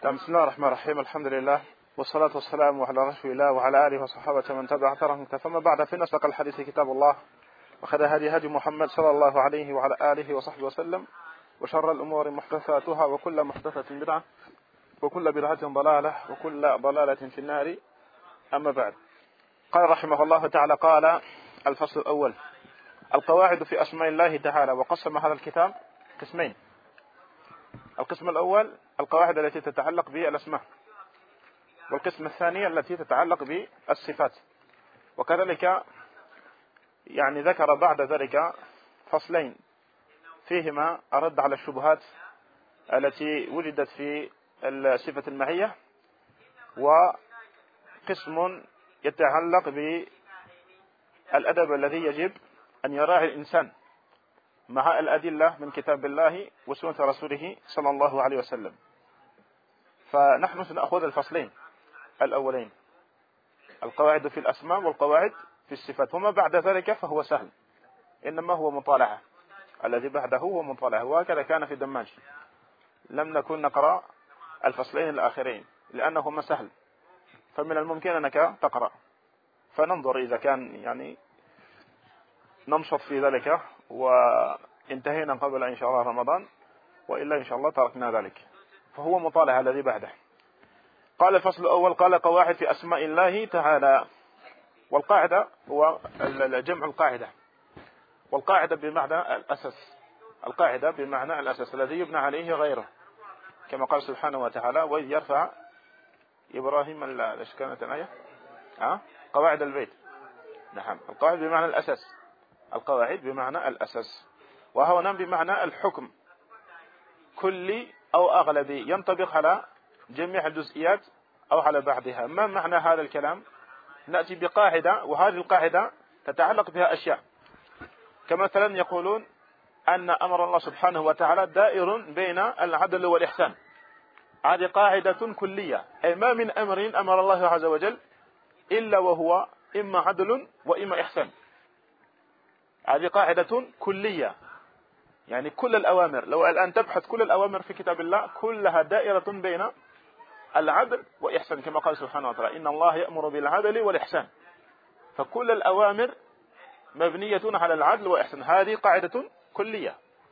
بسم الله الرحمن الرحيم. الحمد لله والصلاة والسلام على رسول الله وعلى آله وصحابته من تبع أثرهم. ثم بعد، فإن أصدق الحديث كتاب الله، وخير هدي محمد صلى الله عليه وعلى آله وصحبه وسلم، وشر الأمور محدثاتها، وكل محدثة بدعة، وكل بدعة ضلالة، وكل ضلالة في النار. أما بعد، قال رحمه الله تعالى: قال الفصل الأول: القواعد في أسماء الله تعالى. وقسم هذا الكتاب قسمين. القسم الأول القواعد التي تتعلق بالأسماء، والقسم الثاني التي تتعلق بالصفات. وكذلك ذكر بعد ذلك فصلين فيهما الرد على الشبهات التي وجدت في صفة المعية، وقسم يتعلق بالأدب الذي يجب أن يراعي الإنسان مع الأدلة من كتاب الله وسنة رسوله صلى الله عليه وسلم. فنحن سنأخذ الفصلين الأولين، القواعد في الأسماء والقواعد في الصفات. وما بعد ذلك فهو سهل، إنما هو مطالعة. الذي بعده هو مطالعة، وهكذا كان في دماج. لم نكن نقرأ الفصلين الآخرين لأنهما سهل، فمن الممكن أنك تقرأ، فننظر إذا كان ننشط في ذلك وانتهينا قبل إن شاء الله رمضان، وإلا إن شاء الله تركنا ذلك. فهو مطالعة الذي بعده. قال الفصل الأول: قال قواعد في أسماء الله تعالى. والقاعدة هو جمع القاعدة، والقاعدة بمعنى الأساس. القاعدة بمعنى الأساس الذي يبنى عليه غيره، كما قال سبحانه وتعالى: وإذ يرفع إبراهيم ايش كانت الآية؟ قواعد البيت. نعم، القواعد بمعنى الأساس. القواعد بمعنى الأساس، وهنا بمعنى الحكم كلي أو أغلبي، ينطبق على جميع الجزئيات أو على بعضها. ما معنى هذا الكلام؟ نأتي بقاعدة، وهذه القاعدة تتعلق بها أشياء، كمثلا يقولون أن أمر الله سبحانه وتعالى دائر بين العدل والإحسان. هذه قاعدة كلية، أي ما من أمر أمر الله عز وجل إلا وهو إما عدل وإما إحسان. هذه قاعدة كلية، كل الأوامر، لو الآن تبحث كل الأوامر في كتاب الله كلها دائرة بين العدل والإحسان، كما قال سبحانه وتعالى: إن الله يأمر بالعدل والإحسان. فكل الأوامر مبنية على العدل والإحسان. هذه قاعدة كلية.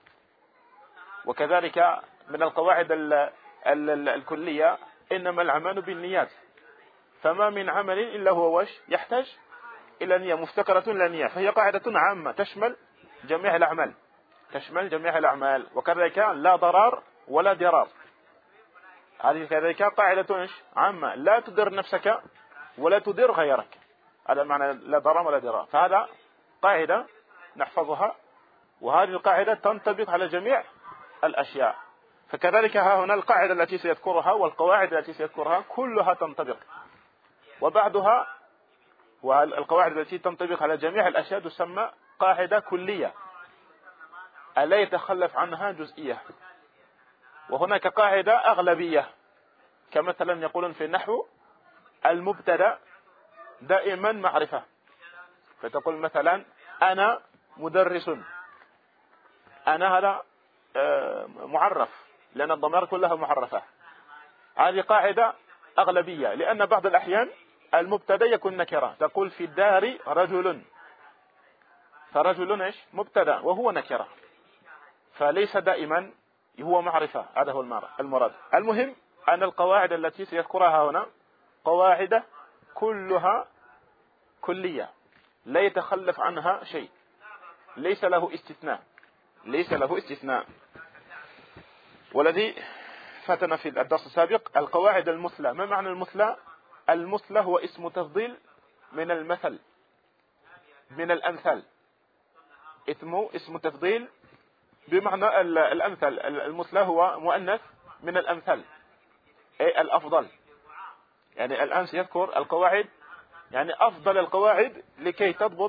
وكذلك من القواعد الكلية: إنما الأعمال بالنيات، فما من عمل إلا هو يحتاج إلى نية، مفتقرة إلى نية. فهي قاعدة عامة تشمل جميع الأعمال، تشمل جميع الأعمال. وكذلك لا ضرار ولا ضرار. هذه كذلك قاعدة عامة، لا تضر نفسك ولا تضر غيرك. هذا معنى لا ضرر ولا ضرار. فهذا قاعدة نحفظها، وهذه القاعدة تنطبق على جميع الأشياء. فكذلك ها هنا القاعدة التي سيذكرها والقواعد التي سيذكرها كلها تنطبق، وبعدها والقواعد التي تنطبق على جميع الأشياء تسمى قاعدة كلية، ألا يتخلف عنها جزئية. وهناك قاعدة أغلبية، كمثلا يقولون في النحو: المبتدأ دائما معرفة. فتقول مثلا: أنا مدرس. أنا هذا معرف، لأن الضمائر كلها معرفة. هذه قاعدة أغلبية، لأن بعض الأحيان المبتدأ يكون نكرة. تقول: في الدار رجل، فرجل مبتدأ وهو نكرة، فليس دائما هو معرفة. هذا هو المراد. المهم أن القواعد التي سيذكرها هنا قواعد كلها كلية، لا يتخلف عنها شيء، ليس له استثناء، ليس له استثناء. والذي فاتنا في الدرس السابق القواعد المثلى. ما معنى المثلى؟ المثلى هو اسم تفضيل من المثل، من الأمثال. اسم تفضيل بمعنى الأمثل. المثلى هو مؤنث من الأمثال، أي الأفضل. الآن سيذكر القواعد، أفضل القواعد لكي تضبط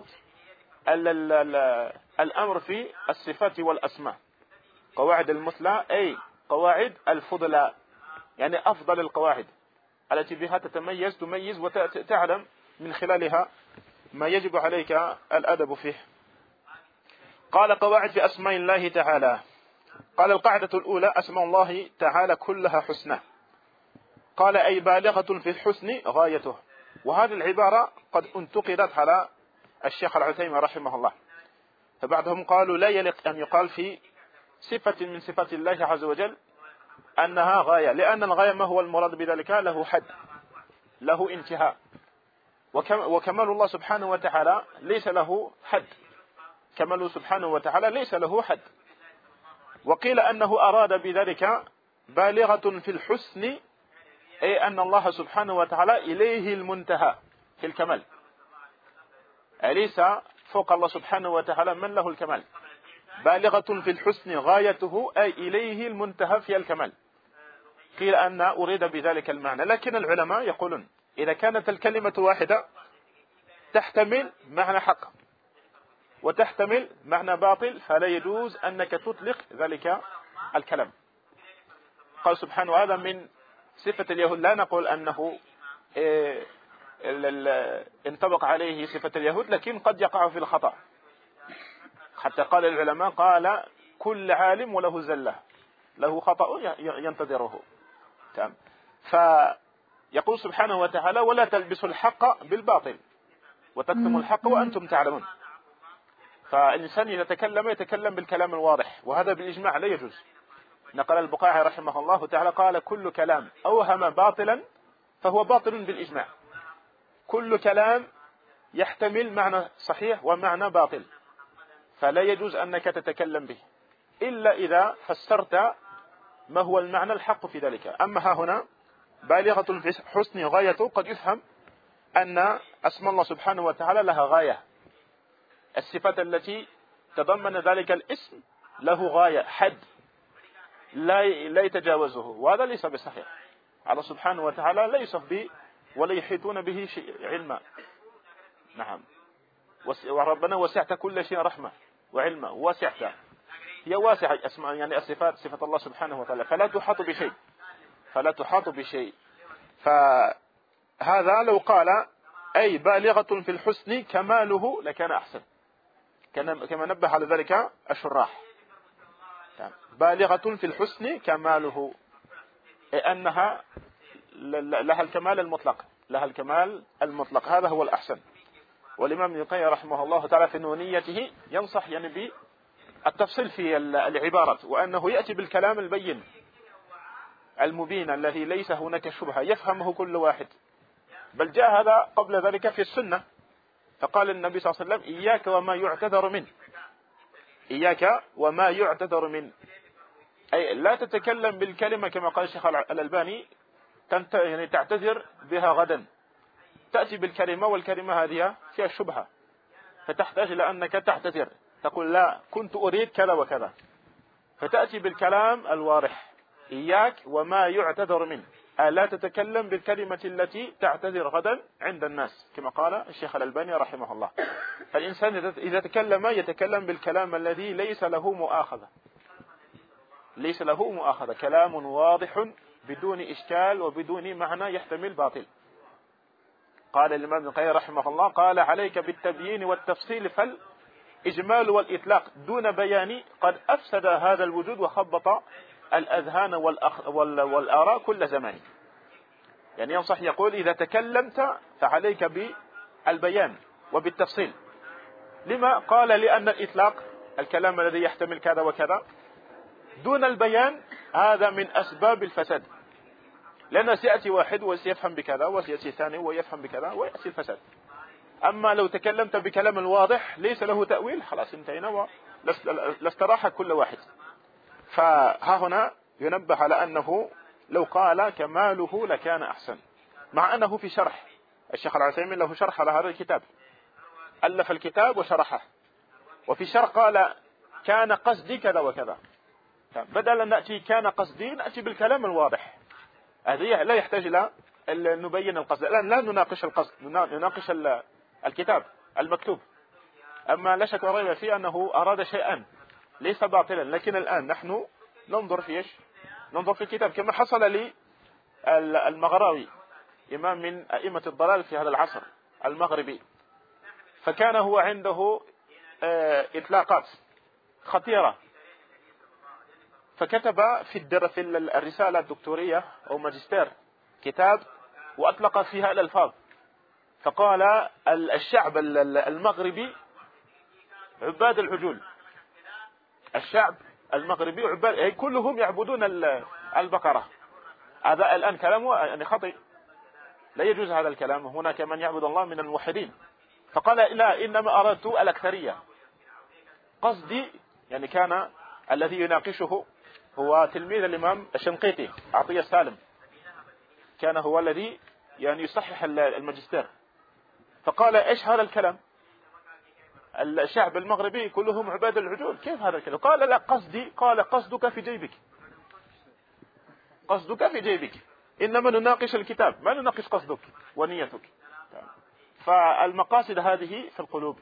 الأمر في الصفات والأسماء. قواعد المثلى أي قواعد الفضلاء، أفضل القواعد التي بها تميز وتعلم من خلالها ما يجب عليك الأدب فيه. قال: قواعد في أسماء الله تعالى. قال: القاعدة الأولى: أسماء الله تعالى كلها حسنى. قال أي بالغة في الحسن غايته. وهذه العبارة قد انتقدت على الشيخ العثيمين رحمه الله، فبعضهم قالوا لا يليق أن يقال في صفة من صفات الله عز وجل أنها غاية، لأن الغاية ما هو المراد بذلك؟ له حد، له انتهاء، وكمال الله سبحانه وتعالى ليس له حد، كماله سبحانه وتعالى ليس له حد. وقيل أنه أراد بذلك بالغة في الحسن، أي أن الله سبحانه وتعالى إليه المنتهى في الكمال، أليس فوق الله سبحانه وتعالى من له الكمال؟ بالغة في الحسن غايته أي إليه المنتهى في الكمال. قيل أن أريد بذلك المعنى، لكن العلماء يقولون إذا كانت الكلمة واحدة تحتمل معنى حق وتحتمل معنى باطل فلا يجوز أنك تطلق ذلك الكلام. قال سبحانه هذا من صفة اليهود، لا نقول أنه انطبق عليه صفة اليهود، لكن قد يقع في الخطأ. حتى قال العلماء قال كل عالم وله زلة، له خطأ ينتظره. تمام. فيقول سبحانه وتعالى ولا تلبسوا الحق بالباطل وتكتموا الحق وأنتم تعلمون. فالإنسان إذا تكلم يتكلم بالكلام الواضح، وهذا بالإجماع لا يجوز. نقل البقاعي رحمه الله تعالى قال كل كلام أوهم باطلا فهو باطل بالإجماع. كل كلام يحتمل معنى صحيح ومعنى باطل، فلا يجوز أنك تتكلم به إلا إذا فسرت ما هو المعنى الحق في ذلك. أما ها هنا بالغة في حسن غايته، قد يفهم أن اسم الله سبحانه وتعالى لها غاية، الصفات التي تضمن ذلك الاسم له غاية، حد لا يتجاوزه، وهذا ليس بصحيح. الله سبحانه وتعالى لا يصف به ولا يحيطون به شيء علما. نعم. وربنا وسعت كل شيء رحمة وعلما، وسعت هي واسعة اسماء، يعني الصفات صفة الله سبحانه وتعالى فلا تحاط بشيء، فلا تحاط بشيء. فهذا لو قال أي بالغة في الحسن كماله لكان أحسن، كما نبه على ذلك الشراح. بالغة في الحسن كماله، أي أنها لها الكمال المطلق، لها الكمال المطلق، هذا هو الأحسن. والإمام ابن القيم رحمه الله تعالى في نونيته ينصح يعني بالتفصيل في العبارة، وأنه يأتي بالكلام البين المبين الذي ليس هناك شبهة يفهمه كل واحد. بل جاء هذا قبل ذلك في السنة، فقال النبي صلى الله عليه وسلم إياك وما يعتذر منه، إياك وما يعتذر منه، أي لا تتكلم بالكلمة كما قال الشيخ الألباني يعني تعتذر بها غدا، تأتي بالكلمة والكلمة هذه فيها شبهة فتحتاج إلى أنك تعتذر، تقول لا كنت أريد كذا وكذا، فتأتي بالكلام الواضح. إياك وما يعتذر منه، لا تتكلم بالكلمة التي تعتذر غدا عند الناس كما قال الشيخ الألباني رحمه الله. فالإنسان إذا تكلم يتكلم بالكلام الذي ليس له مؤاخذة، ليس له مؤاخذة، كلام واضح بدون إشكال وبدون معنى يحتمل باطل. قال الإمام ابن القيم رحمه الله قال عليك بالتبيين والتفصيل فالإجمال والإطلاق دون بيان قد أفسد هذا الوجود وخبط الأذهان والآراء كل زمان. يعني ينصح يقول إذا تكلمت فعليك بالبيان وبالتفصيل. لما؟ قال لأن الإطلاق الكلام الذي يحتمل كذا وكذا دون البيان هذا من أسباب الفساد، لأن سيأتي واحد وسيفهم بكذا وسيأتي ثاني ويفهم بكذا ويأتي الفساد. أما لو تكلمت بكلام واضح ليس له تأويل خلاص انتهينا ولاستراح كل واحد. فها هنا ينبه على أنه لو قال كماله لكان أحسن، مع أنه في شرح الشيخ العثيمين له شرح على هذا الكتاب، ألف الكتاب وشرحه، وفي شرح قال كان قصدي كذا وكذا، بدل أن نأتي كان قصدي نأتي بالكلام الواضح. هذه لا يحتاج إلى نبين القصد، الآن لا نناقش القصد، نناقش الكتاب المكتوب. أما لا شك وريب فيه أنه أراد شيئا ليس باطلا، لكن الآن نحن ننظر في إيش؟ ننظر في الكتاب، كما حصل لي المغراوي إمام من أئمة الضلال في هذا العصر المغربي، فكان هو عنده إطلاقات خطيرة، فكتب في الرسالة الدكتورية أو ماجستير كتاب وأطلق فيها الألفاظ، فقال الشعب المغربي عباد العجول، الشعب المغربي عباد كلهم يعبدون البقرة. هذا الآن كلامه يعني خطئ، لا يجوز هذا الكلام، هناك من يعبد الله من الموحدين. فقال لا، إنما أردت الأكثرية، قصدي يعني كان الذي يناقشه هو تلميذ الإمام الشنقيطي عطية سالم، كان هو الذي يعني يصحح الماجستير. فقال إيش هذا الكلام؟ الشعب المغربي كلهم عباد العجول، كيف هذا الكلام؟ قال لا قصدي، قال قصدك في جيبك، قصدك في جيبك، إنما نناقش الكتاب ما نناقش قصدك ونيتك. فالمقاصد هذه في القلوب،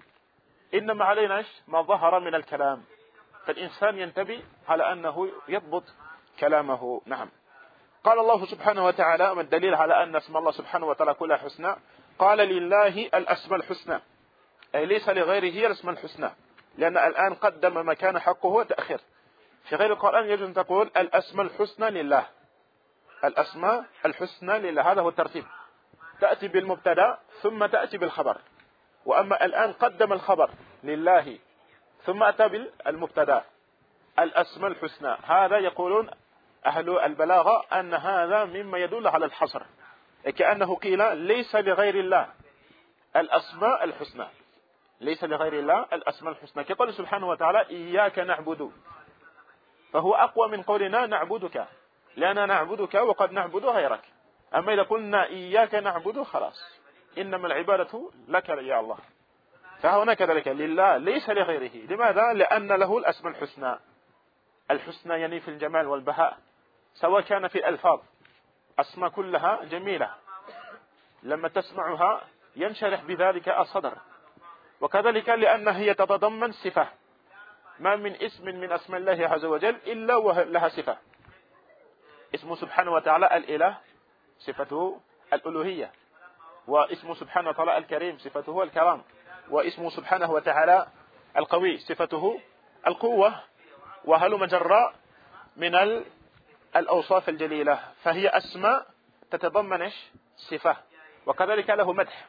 إنما علينا ما ظهر من الكلام، فالإنسان ينتبه على أنه يضبط كلامه. نعم. قال الله سبحانه وتعالى، ما الدليل على أن اسم الله سبحانه وتعالى كلها حسنى؟ قال لله الأسماء الحسنى، أي ليس لغيره هي الأسماء الحسنى، لأن الآن قدم ما كان حقه وتأخير. في غير القرآن يجب أن تقول الأسماء الحسنى لله، الأسماء الحسنى لله، هذا هو الترتيب، تأتي بالمبتدا ثم تأتي بالخبر. وأما الآن قدم الخبر لله ثم أتى بالمبتدا الأسماء الحسنى، هذا يقولون أهل البلاغة أن هذا مما يدل على الحصر، كأنه قيل ليس لغير الله الأسماء الحسنى، ليس لغير الله الأسماء الحسنى، كقول سبحانه وتعالى إياك نعبد، فهو أقوى من قولنا نعبدك، لأننا نعبدك وقد نعبد غيرك. أما إذا قلنا إياك نعبد خلاص، إنما العبادة لك يا الله، فهنا كذلك لله ليس لغيره. لماذا؟ لأن له الأسماء الحسنى، الحسنى يعني في الجمال والبهاء، سواء كان في الألفاظ، أسماء كلها جميلة لما تسمعها ينشرح بذلك الصدر، وكذلك لأنها هي تتضمن صفة، ما من اسم من أسماء الله عز وجل إلا ولها صفة. اسمه سبحانه وتعالى الإله صفته الألوهية، واسمه سبحانه وتعالى الكريم صفته الكرام، واسمه سبحانه وتعالى القوي صفته القوة، وهل مجرى من الأوصاف الجليلة، فهي أسماء تتضمن صفة، وكذلك له مدح،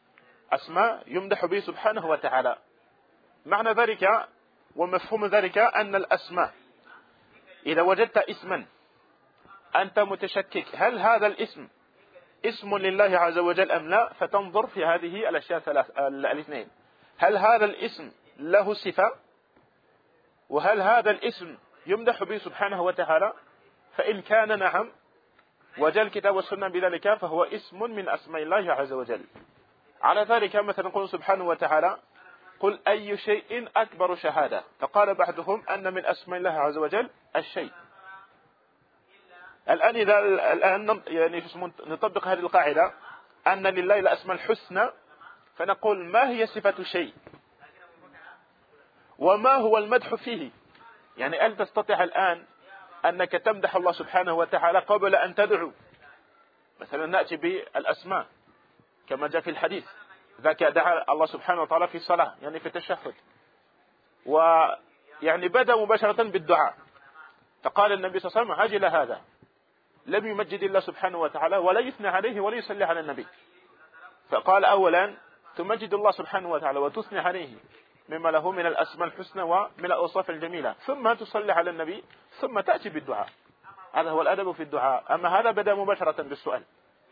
أسماء يمدح به سبحانه وتعالى. معنى ذلك ومفهوم ذلك أن الأسماء إذا وجدت اسما أنت متشكك هل هذا الاسم اسم لله عز وجل أم لا، فتنظر في هذه الأشياء الاثنين، هل هذا الاسم له صفة، وهل هذا الاسم يمدح به سبحانه وتعالى. فإن كان نعم وجاء الكتاب والسنة بذلك فهو اسم من أسماء الله عز وجل. على ذلك مثلا نقول سبحانه وتعالى قل أي شيء أكبر شهادة، فقال بعضهم أن من أسماء الله عز وجل الشيء. الآن إذا يعني نطبق هذه القاعدة أن لله الأسماء الحسنى، فنقول ما هي صفة شيء وما هو المدح فيه. يعني هل تستطيع الآن أنك تمدح الله سبحانه وتعالى قبل أن تدعو؟ مثلا نأتي بالأسماء كما جاء في الحديث، ذاك دعا الله سبحانه وتعالى في الصلاة يعني في التشهد، ويعني بدأ مباشرة بالدعاء، فقال النبي صلى الله عليه وسلم عجل هذا، لم يمجد الله سبحانه وتعالى ولا يثني عليه ولا يصلي على النبي، فقال أولا تمجد الله سبحانه وتعالى وتثني عليه مما له من الأسماء الحسنى ومن الأوصاف الجميلة، ثم تصلي على النبي، ثم تأتي بالدعاء. هذا هو الأدب في الدعاء. أما هذا بدأ مباشرة بالسؤال.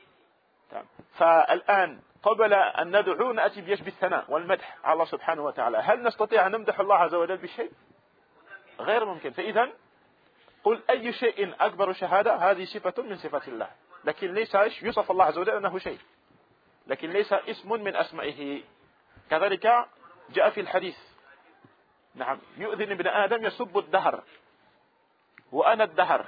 فالآن قبل أن ندعو نأتي بالثناء والمدح على الله سبحانه وتعالى. هل نستطيع أن نمدح الله عز وجل بشيء؟ غير ممكن. فإذا قل أي شيء أكبر شهادة، هذه صفة من صفات الله، لكن ليس يوصف الله عز وجل أنه شيء، لكن ليس اسم من أسمائه. كذلك جاء في الحديث نعم يؤذن ابن آدم يسب الدهر وأنا الدهر،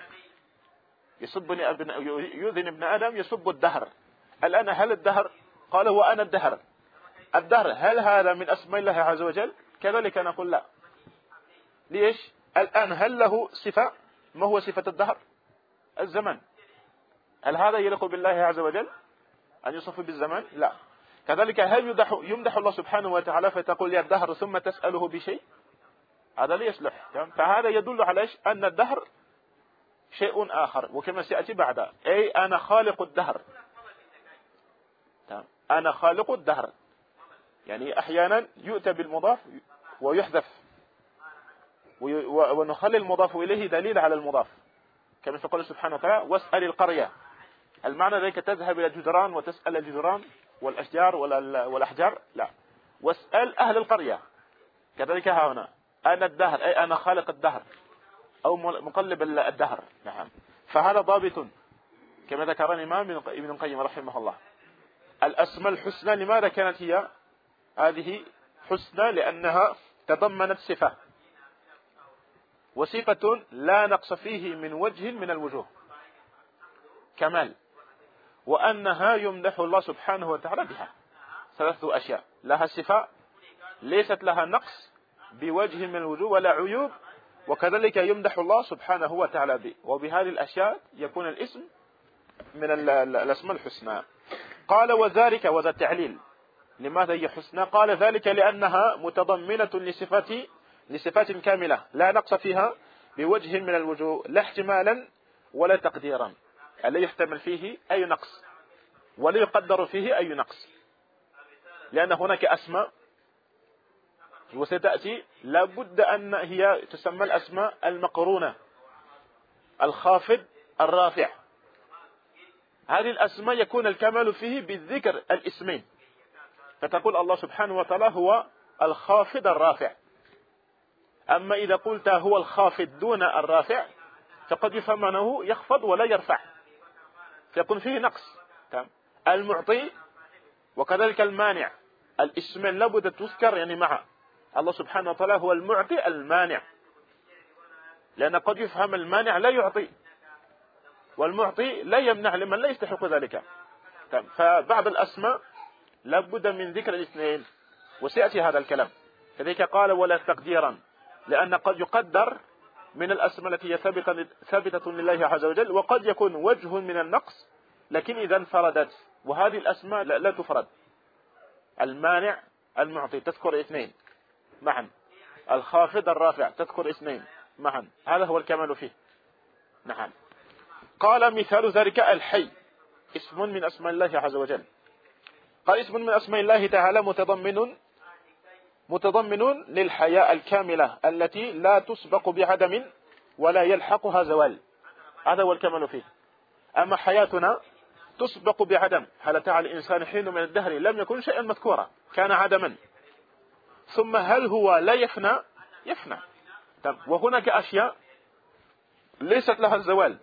يؤذن ابن آدم يسب الدهر. الآن هل الدهر؟ قال وأنا الدهر. الدهر هل هذا من أسماء الله عز وجل؟ كذلك نقول لا. ليش؟ الآن هل له صفة؟ ما هو صفة الدهر؟ الزمن. هل هذا يليق بالله عز وجل أن يوصف بالزمان؟ لا. كذلك هل يمدح الله سبحانه وتعالى فتقول يا الدهر ثم تسأله بشيء؟ هذا لا يصلح. فهذا يدل على أن الدهر شيء آخر، وكما سيأتي بعد، أي أنا خالق الدهر. أنا خالق الدهر، يعني أحيانا يؤتى بالمضاف ويحذف، ونخلي المضاف إليه دليل على المضاف، كما يقول سبحانه وتعالى واسأل القرية. المعنى ذلك تذهب إلى الجدران وتسأل الجدران والأشجار والأحجار، لا، واسأل أهل القرية. كذلك ها هنا أنا الدهر، أي أنا خالق الدهر أو مقلب الدهر. نعم. فهذا ضابط كما ذكر الإمام ابن القيم رحمه الله. الأسماء الحسنى لماذا كانت هي هذه حسنى؟ لأنها تضمنت صفة، وصفة لا نقص فيه من وجه من الوجوه، كمال، وأنها يمدح الله سبحانه وتعالى بها. 3 أشياء: لها صفة ليست لها نقص بوجه من الوجوه ولا عيوب، وكذلك يمدح الله سبحانه وتعالى به، وبهذه الأشياء يكون الاسم من الأسماء الحسنى. قال وذلك، وذا التعليل، لماذا هي حسنى؟ قال ذلك لأنها متضمنة لصفات كاملة لا نقص فيها بوجه من الوجوه، لا احتمالا ولا تقديرا، لا يحتمل فيه أي نقص ولا يقدر فيه أي نقص، لأن هناك أسماء وستأتي لابد أن هي تسمى الأسماء المقرونة، الخافض الرافع. هذه الأسماء يكون الكمال فيه بالذكر الاسمين، فتقول الله سبحانه وتعالى هو الخافض الرافع. أما إذا قلت هو الخافض دون الرافع فقد يفهم أنه يخفض ولا يرفع، فيكون فيه نقص. المعطي وكذلك المانع، الاسمين لابد تذكر يعني معه. الله سبحانه وتعالى هو المعطي المانع، لأن قد يفهم المانع لا يعطي، والمعطي لا يمنع لمن لا يستحق ذلك. فبعض الأسماء لابد من ذكر الاثنين، وسيأتي هذا الكلام. فذلك قال ولا تقديرا، لأن قد يقدر من الأسماء التي هي ثابتة لله عز وجل، وقد يكون وجه من النقص لكن إذا انفردت، وهذه الأسماء لا تفرد. المانع المعطي تذكر اثنين معا، الخافض الرافع تذكر اثنين معا، هذا هو الكمال فيه. نعم. قال مثال ذلك الحي، اسم من أسماء الله عز وجل. قال اسم من أسماء الله تعالى متضمن للحياة الكاملة التي لا تسبق بعدم ولا يلحقها زوال، هذا هو الكمال فيه. أما حياتنا تسبق بعدم، هل أتى على الإنسان حين من الدهر لم يكن شيئا مذكورا، كان عدما، ثم هل هو لا يفنى؟ يفنى. وهناك أشياء ليست لها الزوال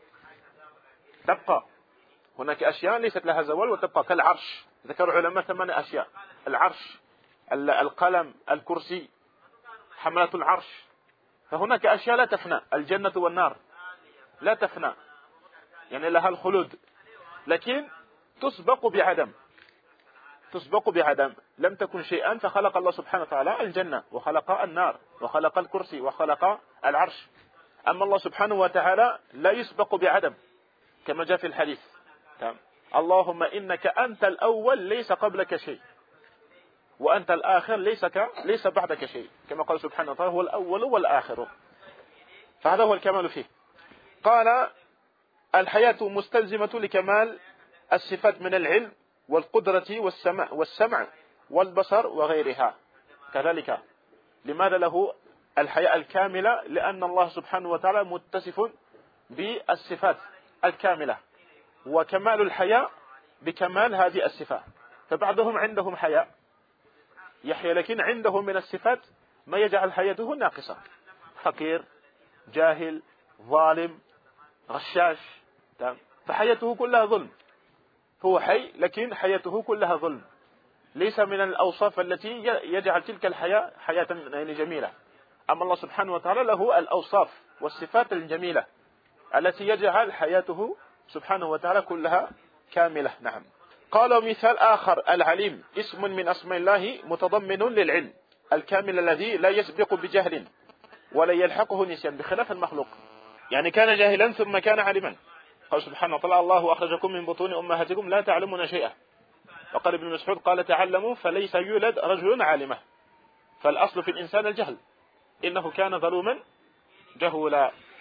تبقى، هناك أشياء ليست لها زوال وتبقى، كالعرش. ذكر علماء 8 أشياء: العرش، القلم، الكرسي، حملة العرش. فهناك أشياء لا تفنى، الجنة والنار لا تفنى، يعني لها الخلود، لكن تسبق بعدم، تسبق بعدم. لم تكن شيئا فخلق الله سبحانه وتعالى الجنة وخلق النار وخلق الكرسي وخلق العرش. أما الله سبحانه وتعالى لا يسبق بعدم، كما جاء في الحديث: اللهم إنك أنت الأول ليس قبلك شيء، وأنت الآخر ليس بعدك شيء، كما قال سبحانه وتعالى هو الأول والآخر. فهذا هو الكمال فيه. قال الحياة مستلزمة لكمال الصفات من العلم والقدرة والسمع والبصر وغيرها. كذلك لماذا له الحياة الكاملة؟ لأن الله سبحانه وتعالى متصف بالصفات الكاملة، وكمال الحياة بكمال هذه الصفات. فبعضهم عندهم حياة يحيى، لكن عنده من الصفات ما يجعل حياته ناقصة، فقير، جاهل، ظالم، غشاش، فحياته كلها ظلم. هو حي لكن حياته كلها ظلم، ليس من الأوصاف التي يجعل تلك الحياة حياة جميلة. أما الله سبحانه وتعالى له الأوصاف والصفات الجميلة التي يجعل حياته سبحانه وتعالى كلها كاملة. نعم. قال مثال آخر العليم، اسم من أسماء الله متضمن للعلم الكامل الذي لا يسبق بجهل ولا يلحقه نسيان، بخلاف المخلوق، يعني كان جاهلا ثم كان علما. قال سبحانه وتعالى الله أخرجكم من بطون أمهاتكم لا تعلمون شيئا. وقال ابن مسعود قال تعلموا فليس يولد رجل عالمة. فالأصل في الإنسان الجهل، إنه كان ظلوما جهولا.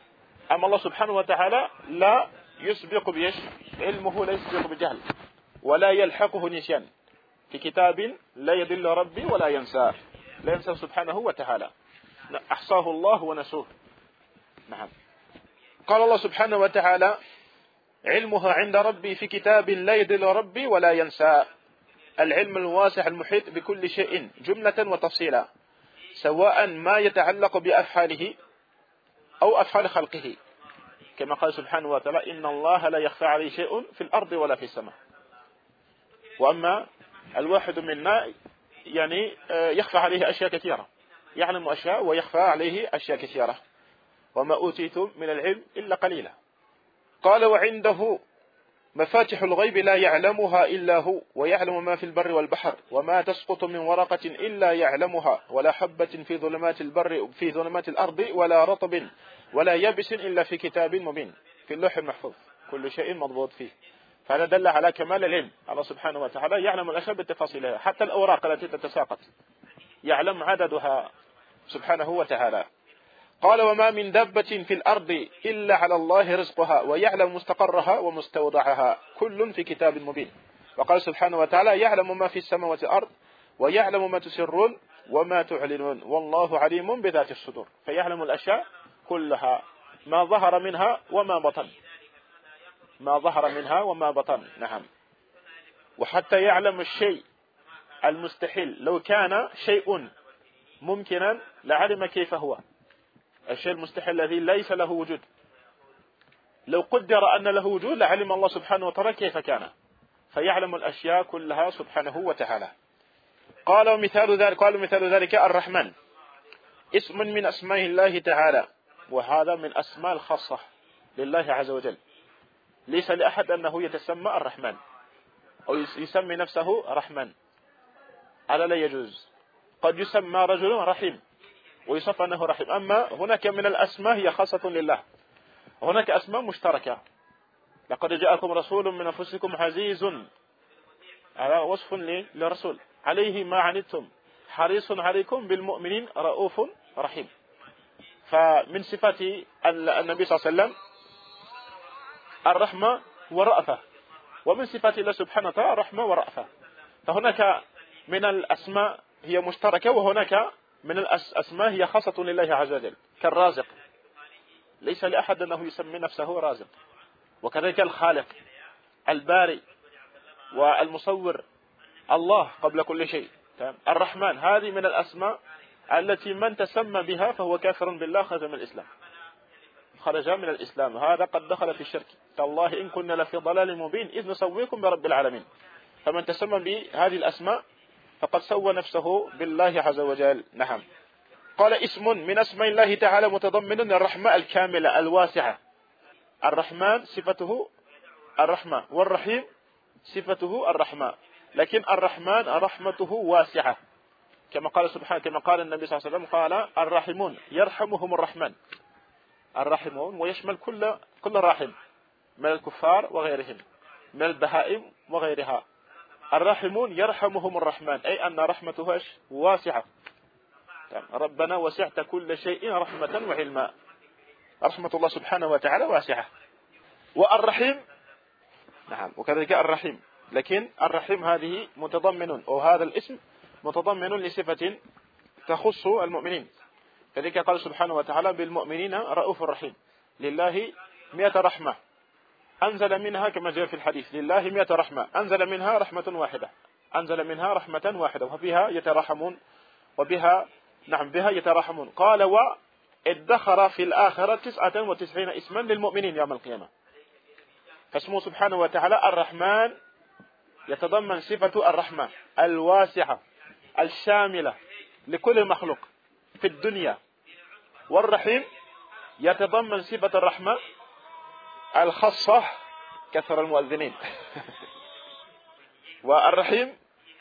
أما الله سبحانه وتعالى لا يسبق بيش، علمه لا يسبق بجهل ولا يلحقه نسيان، في كتاب لا يضل ربي ولا ينسى، لا ينسى سبحانه وتعالى، أحصاه الله ونسوه. نعم. قال الله سبحانه وتعالى علمها عند ربي في كتاب لا يضل ربي ولا ينسى، العلم الواسع المحيط بكل شيء جملة وتفصيلا، سواء ما يتعلق بأفعاله أو أفعال خلقه، كما قال سبحانه وتعالى إن الله لا يخفى عليه شيء في الأرض ولا في السماء. وأما الواحد منا يعني يخفى عليه أشياء كثيرة، يعلم أشياء ويخفى عليه أشياء كثيرة، وما أوتيتم من العلم إلا قليلا. قال وعنده مفاتح الغيب لا يعلمها إلا هو، ويعلم ما في البر والبحر، وما تسقط من ورقة إلا يعلمها، ولا حبة في ظلمات البر في ظلمات الأرض ولا رطب ولا يبس إلا في كتاب مبين في اللوح المحفوظ، كل شيء مضبوط فيه. فهذا دل على كمال العلم. الله سبحانه وتعالى يعلم الأشياء بتفاصيلها، حتى الأوراق التي تتساقط يعلم عددها سبحانه وتعالى. قال وما من دابة في الأرض إلا على الله رزقها ويعلم مستقرها ومستودعها كل في كتاب مبين. وقال سبحانه وتعالى يعلم ما في السماوات والأرض ويعلم ما تسرون وما تعلنون والله عليم بذات الصدور. فيعلم الأشياء كلها، ما ظهر منها وما بطن، ما ظهر منها وما بطن. نعم. وحتى يعلم الشيء المستحيل، لو كان شيء ممكنا لعلم كيف هو. الشيء المستحيل الذي ليس له وجود، لو قدر أن له وجود لعلم الله سبحانه وتعالى كيف كان. فيعلم الأشياء كلها سبحانه وتعالى. قال مثال ذلك الرحمن، اسم من أسماء الله تعالى، وهذا من أسماء الخاصة لله عز وجل. ليس لأحد أنه يتسمى الرحمن أو يسمي نفسه رحمن، هذا لا يجوز. قد يسمى رجل رحيم ويصف أنه رحيم، أما هناك من الأسماء هي خاصة لله، هناك أسماء مشتركة. لقد جاءكم رسول من أنفسكم عزيز، هذا وصف للرسول، عليه ما عنتم حريص عليكم بالمؤمنين رؤوف رحيم. فمن صفات النبي صلى الله عليه وسلم الرحمة والرأفة، ومن صفات الله سبحانه وتعالى الرحمة والرأفة. فهناك من الأسماء هي مشتركة، وهناك من الأسماء هي خاصة لله عز وجل، كالرازق، ليس لأحد أنه يسمي نفسه رازق. وكذلك الخالق، الباري، والمصور، الله قبل كل شيء. الرحمن، هذه من الأسماء التي من تسمى بها فهو كافر بالله، خرج من الإسلام، خرج من الإسلام، هذا قد دخل في الشرك. تالله إن كنا لفي ضلال مبين إذ نسويكم برب العالمين. فمن تسمى بهذه الأسماء فقد سوى نفسه بالله عز وجل. نعم. قال اسم من أسماء الله تعالى متضمن الرحمة الكاملة الواسعة. الرحمن صفته الرحمة، والرحيم صفته الرحمة، لكن الرحمن رحمته واسعة، كما قال سبحانه، كما قال النبي صلى الله عليه وسلم قال الراحمون يرحمهم الرحمن. الراحمون ويشمل كل راحم من الكفار وغيرهم، من البهائم وغيرها. الراحمون يرحمهم الرحمن، أي أن رحمته واسعة. ربنا وسعت كل شيء رحمة وعلما، رحمة الله سبحانه وتعالى واسعة. والرحيم، نعم، وكذلك الرحيم، لكن الرحيم هذه متضمن، أو هذا الاسم متضمن لصفة تخص المؤمنين. كذلك قال سبحانه وتعالى بالمؤمنين رؤوف رحيم. لله 100 رحمة أنزل منها، كما جاء في الحديث، لله 100 رحمة أنزل منها رحمة واحدة، أنزل منها رحمة واحدة، وبها يترحمون، وبها نعم بها يترحمون. قال وادخر في الآخرة 99 اسما للمؤمنين يوم القيامة. فاسمه سبحانه وتعالى الرحمن يتضمن صفة الرحمة الواسعة الشاملة لكل مخلوق في الدنيا، والرحيم يتضمن صفة الرحمة الخاصة، كثر المؤذنين والرحيم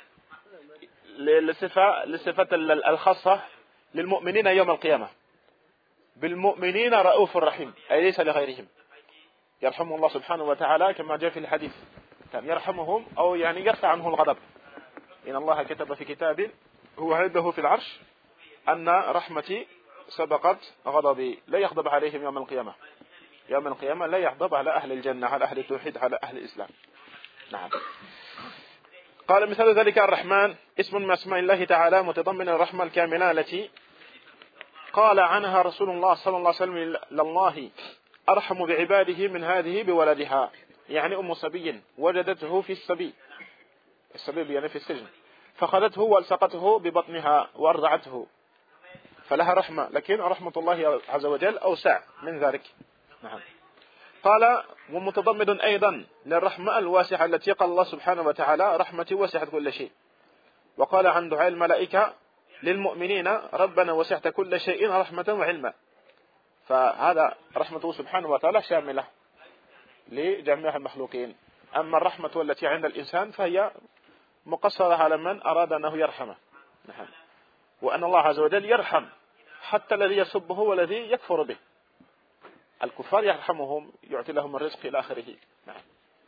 للصفة الخاصة للمؤمنين يوم القيامة. بالمؤمنين رؤوف رحيم، أي ليس لغيرهم. يرحمه الله سبحانه وتعالى كما جاء في الحديث، كان يرحمهم أو يعني يرفع عنه الغضب. إن الله كتب في كتاب هو عنده في العرش أن رحمتي سبقت غضبي، لا يغضب عليهم يوم القيامة. يوم القيامة لا يغضب على أهل الجنة، على أهل التوحيد، على أهل الإسلام. نعم. قال مثال ذلك الرحمن اسم من أسماء الله تعالى متضمن الرحمة الكاملة التي قال عنها رسول الله صلى الله عليه وسلم: لله أرحم بعباده من هذه بولدها. يعني أم صبي وجدته في الصبي يعني في السجن، فخذته والصقته ببطنها وأرضعته، فلها رحمة، لكن رحمة الله عز وجل أوسع من ذلك. نعم. قال ومتضمن أيضا للرحمة الواسعة التي قال الله سبحانه وتعالى: رحمتي وسعت كل شيء. وقال عن دعاء الملائكة للمؤمنين: ربنا وسعت كل شيء رحمة وعلما. فهذا رحمته سبحانه وتعالى شاملة لجميع المخلوقين. أما الرحمة التي عند الإنسان فهي مقصرة على من أراد أنه يرحمه. نعم. وأن الله عز وجل يرحم حتى الذي يسبه والذي يكفر به. الكفار يرحمهم، يعطي لهم الرزق إلى آخره. نعم.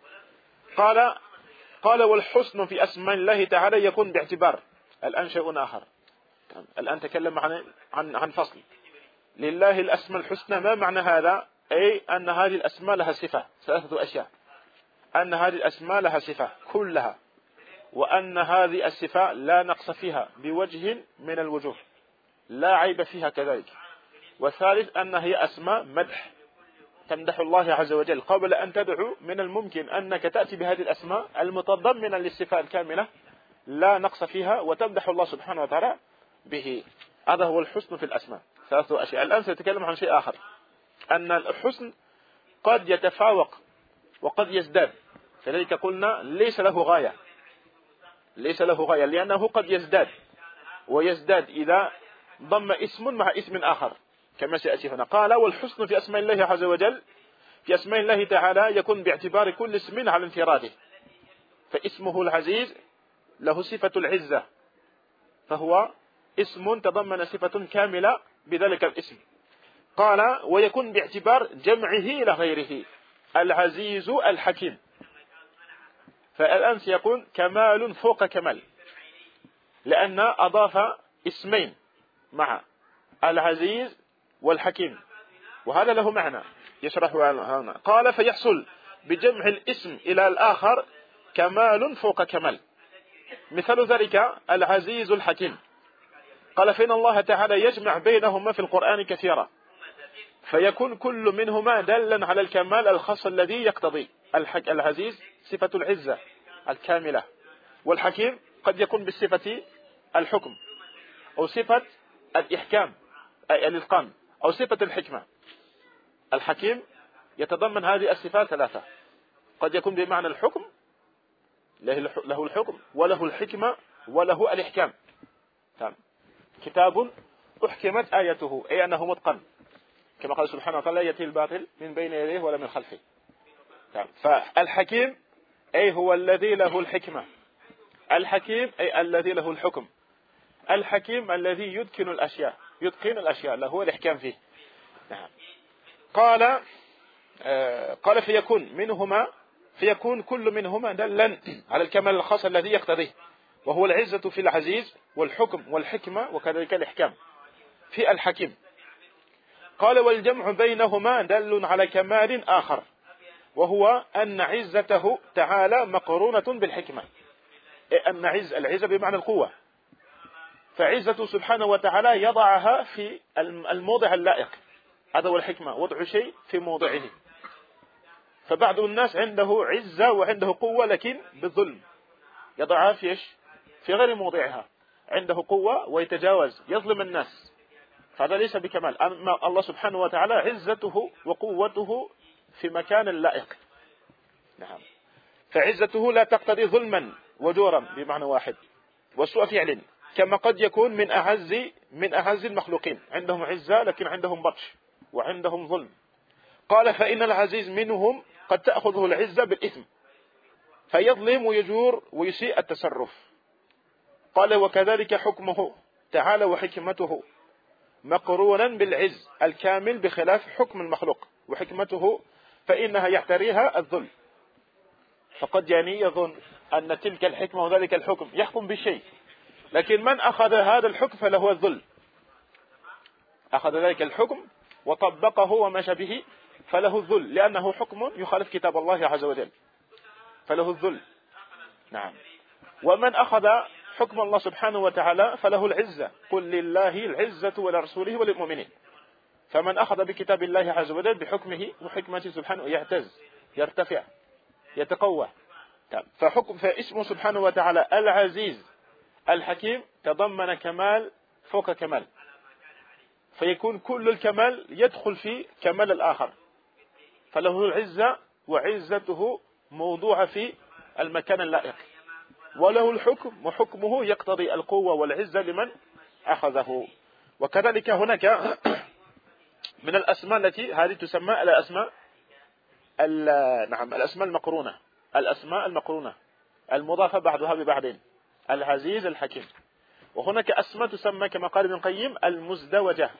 قال والحسن في أسماء الله تعالى يكون باعتبار. الآن شيء آخر، الآن تكلم عن فصل. لله الأسماء الحسنى، ما معنى هذا؟ أي أن هذه الأسماء لها صفة، 3 أشياء: أن هذه الأسماء لها صفة كلها، وأن هذه الصفة لا نقص فيها بوجه من الوجوه، لا عيب فيها كذلك. والثالث أن هي أسماء مدح، تمدح الله عز وجل. قبل أن تدعو من الممكن أنك تأتي بهذه الأسماء المتضمنة للصفة الكاملة لا نقص فيها، وتمدح الله سبحانه وتعالى به. هذا هو الحسن في الأسماء، 3 أشياء. الآن سأتكلم عن شيء آخر، أن الحسن قد يتفاوق وقد يزداد، فلذلك قلنا ليس له غاية، لأنه قد يزداد إذا ضم اسم مع اسم آخر كما سيأتي هنا. قال والحسن في أسماء الله عز وجل، في أسماء الله تعالى يكون باعتبار كل اسم على انفراده. فاسمه العزيز له صفة العزة، فهو اسم تضمن صفة كاملة بذلك الاسم. قال ويكون باعتبار جمعه إلى غيره: العزيز الحكيم. فالآن سيكون كمال فوق كمال، لأن أضاف اسمين مع العزيز والحكيم، وهذا له معنى يشرحه هنا. قال فيحصل بجمع الاسم إلى الآخر كمال فوق كمال. مثال ذلك العزيز الحكيم. قال فإن الله تعالى يجمع بينهما في القرآن كثيرا، فيكون كل منهما دلا على الكمال الخاص الذي يقتضي. العزيز صفة العزة الكاملة، والحكيم قد يكون بصفة الحكم، أو صفة الإحكام أي الإتقان، أو صفة الحكمة. الحكيم يتضمن هذه الصفات 3، قد يكون بمعنى الحكم، له الحكم وله الحكمة وله الإحكام. كتاب أحكمت آيته، أي أنه متقن، كما قال سبحانه وتعالى: لا يأتي الباطل من بين يديه ولا من خلفه. فالحكيم أي هو الذي له الحكمة، الحكيم أي الذي له الحكم، الحكيم الذي يتقن الأشياء له الإحكام فيه. قال فيكون كل منهما دلا على الكمال الخاص الذي يقتضيه، وهو العزة في العزيز، والحكم والحكمة وكذلك الإحكام في الحكيم. قال والجمع بينهما دل على كمال آخر، وهو أن عزته تعالى مقرونة بالحكمة. أن العزة بمعنى القوة، فعزته سبحانه وتعالى يضعها في الموضع اللائق. هذا هو الحكمة، وضع شيء في موضعه. فبعض الناس عنده عزة وعنده قوة لكن بالظلم، يضعها في غير موضعها. عنده قوة ويتجاوز، يظلم الناس، فهذا ليس بكمال. أما الله سبحانه وتعالى عزته وقوته في مكان لائق. نعم. فعزته لا تقتضي ظلما وجورا بمعنى واحد وسوء فعل، كما قد يكون من أعز المخلوقين، عندهم عزة لكن عندهم بطش وعندهم ظلم. قال فإن العزيز منهم قد تأخذه العزة بالإثم، فيظلم ويجور ويسيء التصرف. قال وكذلك حكمه تعالى وحكمته مقرونا بالعز الكامل، بخلاف حكم المخلوق وحكمته فإنها يعتريها الذل. فقد يظن أن تلك الحكمة وذلك الحكم يحكم بالشيء، لكن من أخذ هذا الحكم فله الذل، أخذ ذلك الحكم وطبقه ومشى به، فله الذل، لأنه حكم يخالف كتاب الله عز وجل، فله الذل. نعم. ومن أخذ حكم الله سبحانه وتعالى فله العزة، قل لله العزة ولرسوله وللمؤمنين. فمن أخذ بكتاب الله عز وجل بحكمه وحكمته سبحانه يعتز، يرتفع، يتقوى. فاسمه سبحانه وتعالى العزيز الحكيم تضمن كمال فوق كمال، فيكون كل الكمال يدخل في كمال الآخر، فله العزة وعزته موضوعة في المكان اللائق، وله الحكم وحكمه يقتضي القوة والعزة لمن أخذه. وكذلك هناك من الأسماء التي هذه تسمى الأسماء الأسماء المقرونة، الأسماء المقرونة المضافة بعضها ببعضين، العزيز الحكيم. وهناك أسماء تسمى كما قال ابن القيم المزدوجة،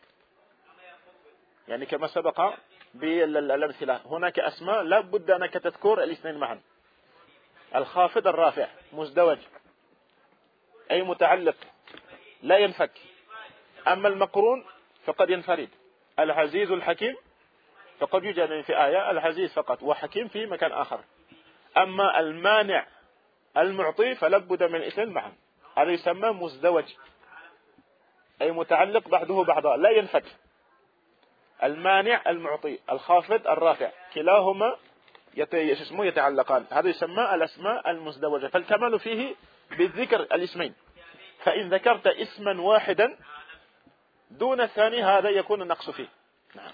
يعني كما سبق بالأمثلة. هناك أسماء لا بد أنك تذكر الاثنين معا، الخافض الرافع مزدوج أي متعلق لا ينفك، أما المقرون فقد ينفرد. العزيز الحكيم فقد يوجد في آية العزيز فقط وحكيم في مكان آخر. أما المانع المعطي فلابد من الاثنين معا، هذا يسمى مزدوج أي متعلق بعضه بعضا لا ينفك. المانع المعطي، الخافض الرافع، كلاهما يتعلقان، هذا يسمى الأسماء المزدوجة. فالكمال فيه بالذكر الاسمين، فإن ذكرت اسما واحدا دون الثاني هذا يكون النقص فيه. نعم.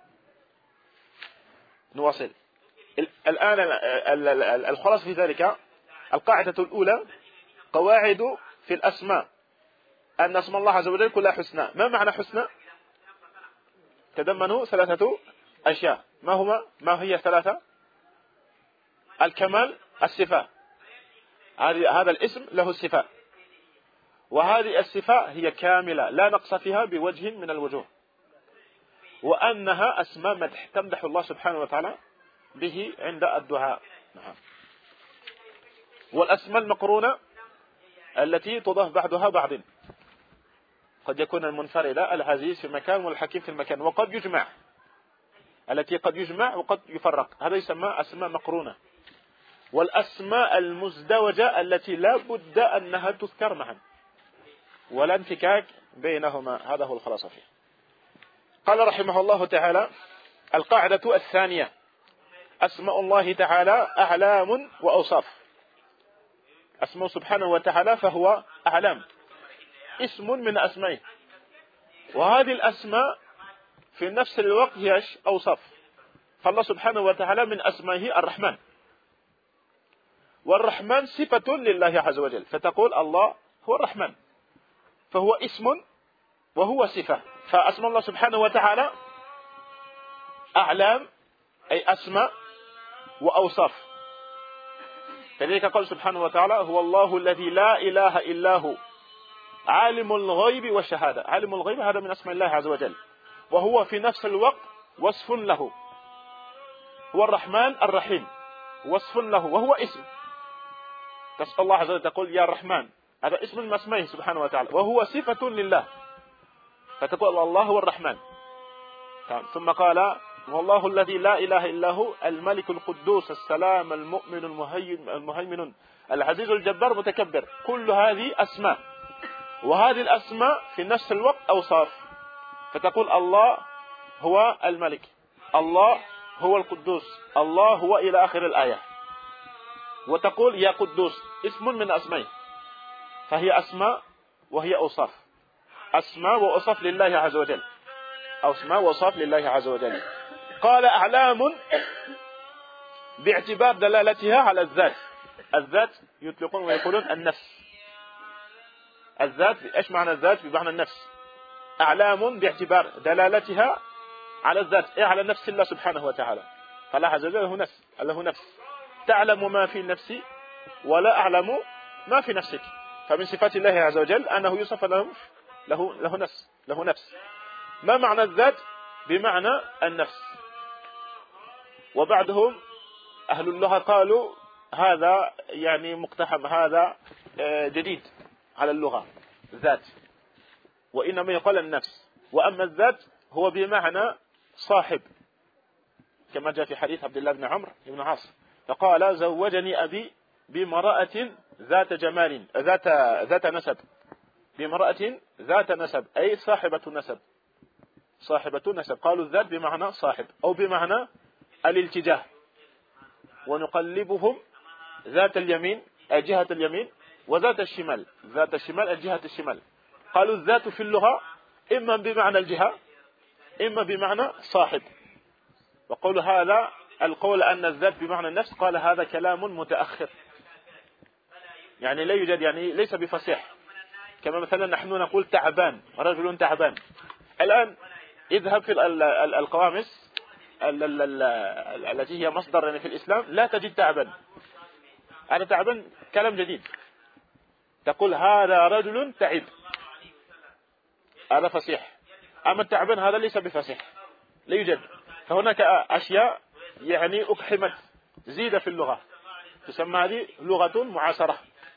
نواصل الآن. الخلاص في ذلك القاعدة الأولى قواعد في الأسماء أن اسم الله عز وجل كلها حسنى. ما معنى حسنى؟ تضمنوا ثلاثة أشياء. ما هي ثلاثة؟ الكمال، الصفة، هذا الاسم له صفة، وهذه الصفة هي كاملة لا نقص فيها بوجه من الوجوه، وأنها أسماء مدح تمدح الله سبحانه وتعالى به عند الدعاء. نعم. والأسماء المقرونة التي تضاف بعضها بعض، قد يكون المنفردة العزيز في مكان والحكيم في المكان، وقد يجمع، التي قد يجمع وقد يفرق، هذا يسمى أسماء مقرونة. والأسماء المزدوجة التي لا بد أنها تذكر معا ولا انفكاك بينهما، هذا هو الخلاصة فيه. قال رحمه الله تعالى: القاعدة الثانية: أسماء الله تعالى أعلام وأوصاف. اسمه سبحانه وتعالى فهو أعلام، اسم من أسمائه، وهذه الأسماء في نفس الوقت هي أوصاف. فالله سبحانه وتعالى من أسمائه الرحمن، والرحمن صفة لله عز وجل، فتقول الله هو الرحمن، فهو اسم وهو صفة. فأسماء الله سبحانه وتعالى أعلام أي أسماء وأوصاف. كذلك قال سبحانه وتعالى: هو الله الذي لا إله إلا هو عالم الغيب والشهادة. عالم الغيب هذا من أسماء الله عز وجل، وهو في نفس الوقت وصف له. هو الرحمن الرحيم، وصف له وهو اسم. تسأل الله عز وجل تقول يا الرحمن، هذا اسم من اسمائه سبحانه وتعالى، وهو صفة لله، فتقول الله هو الرحمن. ثم قال: هو الله الذي لا إله إلا هو الملك القدوس السلام المؤمن المهيمن العزيز الجبار المتكبر. كل هذه أسماء، وهذه الأسماء في نفس الوقت أوصاف. فتقول الله هو الملك، الله هو القدوس، الله هو إلى آخر الآية. وتقول يا قدوس، اسم من أسمائه، فهي أسماء وهي أوصاف، أسماء وأوصاف لله عز وجل، أسماء وأوصاف لله عز وجل. قال: أعلام باعتبار دلالتها على الذات. الذات يطلقون ويقولون النفس. الذات إيش معنى الذات؟ بمعنى النفس. أعلام باعتبار دلالتها على الذات، إيه؟ على نفس الله سبحانه وتعالى. فالله عز وجل له نفس، تعلم ما في نفسي ولا أعلم ما في نفسك. فمن صفات الله عز وجل أنه يوصف له نفس. ما معنى الذات؟ بمعنى النفس. وبعدهم أهل اللغة قالوا هذا يعني مقتحم، هذا جديد على اللغة ذات، وإنما يقال النفس. وأما الذات هو بمعنى صاحب، كما جاء في حديث عبد الله بن عمرو بن عاص، فقال زوجني أبي بامرأة ذات جمال ذات نسب، بامرأة ذات نسب أي صاحبة نسب، صاحبة نسب. قالوا الذات بمعنى صاحب أو بمعنى الالتجاه، ونقلبهم ذات اليمين أي جهة اليمين وذات الشمال، ذات الشمال أي جهة الشمال. قالوا الذات في اللغة إما بمعنى الجهة إما بمعنى صاحب. وقول هذا القول أن الذات بمعنى النفس، قال هذا كلام متأخر، يعني لا يوجد، يعني ليس بفصيح. كما مثلا نحن نقول تعبان، رجل تعبان. الآن اذهب في القوامس التي هي مصدر يعني في الإسلام، لا تجد تعبان. هذا تعبان كلام جديد، تقول هذا رجل تعب، هذا فصيح. أما التعبان هذا ليس بفصيح، لا يوجد. فهناك أشياء يعني أقحمت زيادة في اللغة، تسمى هذه لغة معاصرة.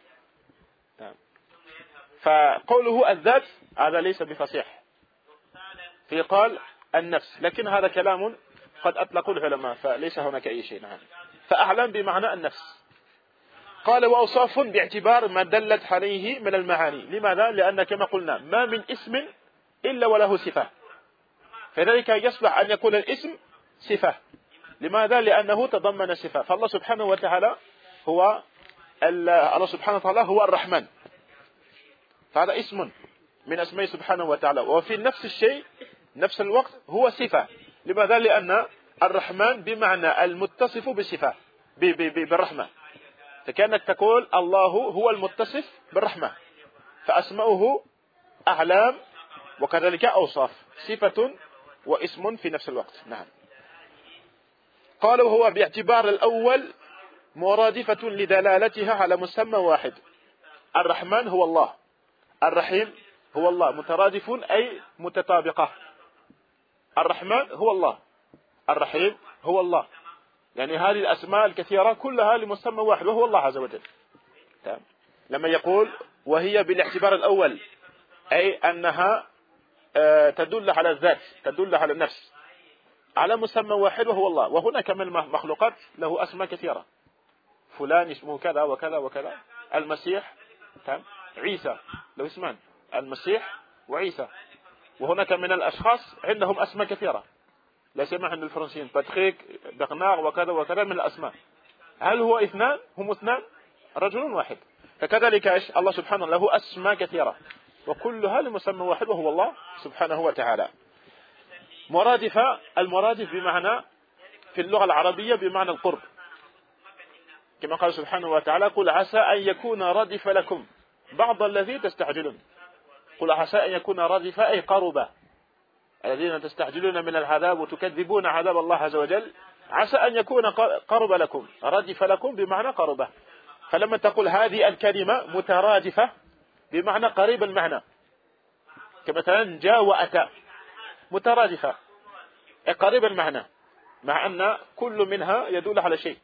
فقوله الذات هذا ليس بفصيح، في قال النفس، لكن هذا كلام قد أطلقوا العلماء، فليس هناك أي شيء. نعم. فأعلم بمعنى النفس. قال وأوصاف باعتبار ما دلت عليه من المعاني. لماذا؟ لأن كما قلنا ما من اسم إلا وله صفة، فذلك يصلح أن يكون الاسم صفة. لماذا؟ لأنه تضمن صفة. فالله سبحانه وتعالى الله سبحانه وتعالى هو الرحمن، فهذا اسم من أسماء سبحانه وتعالى، وفي نفس الشيء نفس الوقت هو صفة. لماذا؟ لأن الرحمن بمعنى المتصف بصفة بالرحمة، فكأنك تقول الله هو المتصف بالرحمة، فأسماؤه أعلام وكذلك أوصاف، صفة واسم في نفس الوقت. نعم. قالوا هو باعتبار الأول مرادفة لدلالتها على مسمى واحد. الرحمن هو الله، الرحيم هو الله، مترادف أي متطابقة. الرحمن هو الله، الرحيم هو الله، يعني هذه الأسماء الكثيرة كلها لمسمى واحد وهو الله عز وجل. لما يقول وهي بالاعتبار الأول أي أنها تدل على الذات، تدل على النفس، على مسمى واحد وهو الله. وهناك من المخلوقات له أسماء كثيرة، فلان اسمه كذا وكذا وكذا، المسيح، عيسى له اسمان، المسيح وعيسى. وهناك من الأشخاص عندهم أسماء كثيرة، لا سيما عند الفرنسيين باتريك، برنار وكذا وكذا من الأسماء. هل هو اثنان؟ هم اثنان، رجل واحد. فكذلك الله سبحانه له أسماء كثيرة وكلها لمسمى واحد وهو الله سبحانه وتعالى. مرادفة، المرادف بمعنى في اللغة العربية بمعنى القرب، كما قال سبحانه وتعالى قل عسى أن يكون ردف لكم بعض الذي تستعجلون. قل عسى أن يكون ردف أي قربة، الذين تستعجلون من العذاب وتكذبون عذاب الله عز وجل، عسى أن يكون قرب لكم، ردف لكم بمعنى قربة. فلما تقول هذه الكلمة مترادفة بمعنى قريب المعنى، كمثلا جاء وأتى، مترادفة قريب المعنى، مع أن كل منها يدل على شيء.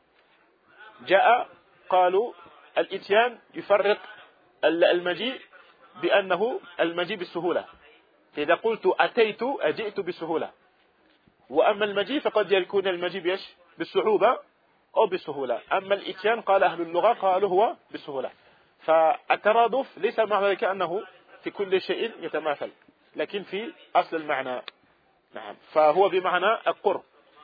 جاء قالوا الإتيان يفرق المجيء بأنه المجيء بالسهولة، إذا قلت أتيت أجئت بسهولة. وأما المجيء فقد يكون المجيء بالصعوبة أو بالسهولة. أما الإتيان قال أهل اللغة قالوا هو بالسهولة. فالترادف ليس معنى ذلك أنه في كل شيء يتماثل، لكن في أصل المعنى. نعم. فهو بمعنى القرب،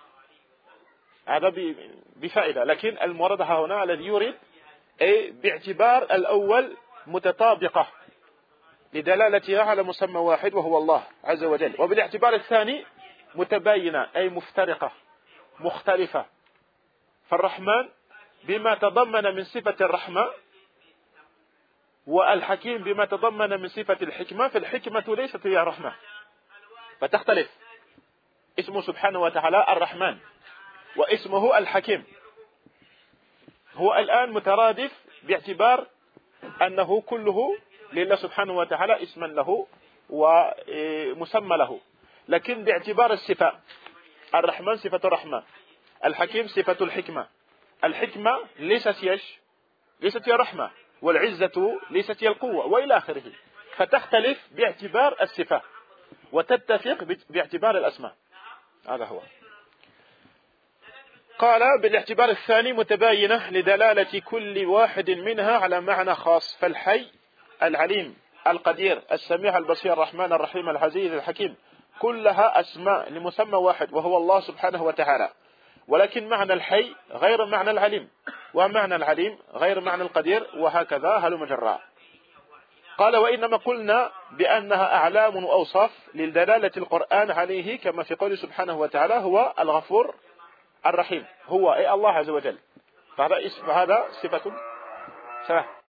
هذا بفائدة. لكن المراد هنا الذي يريد أي باعتبار الأول متطابقة لدلالتها على مسمى واحد وهو الله عز وجل، وبالاعتبار الثاني متباينة أي مفترقة مختلفة. فالرحمن بما تضمن من صفة الرحمة، والحكيم بما تضمن من صفة الحكمة، فالحكمة ليست هي الرحمة فتختلف. اسمه سبحانه وتعالى الرحمن واسمه الحكيم، هو الآن مترادف باعتبار أنه كله لله سبحانه وتعالى اسما له ومسمى له. لكن باعتبار الصفة، الرحمن صفة الرحمة، الحكيم صفة الحكمة. الحكمة ليست هي الرحمة، والعزة ليست هي القوة، وإلى آخره. فتختلف باعتبار الصفة وتتفق باعتبار الأسماء. هذا هو. قال بالاعتبار الثاني متباينة لدلالة كل واحد منها على معنى خاص، فالحي العليم القدير السميع البصير الرحمن الرحيم العزيز الحكيم كلها أسماء لمسمى واحد وهو الله سبحانه وتعالى، ولكن معنى الحي غير معنى العليم، ومعنى العليم غير معنى القدير، وهكذا هلم جرا. قال وإنما قلنا بأنها أعلام وأوصاف لدلالة القرآن عليه، كما في قوله سبحانه وتعالى هو الغفور الرحيم، هو أي الله عز وجل، فهذا صفة سلام.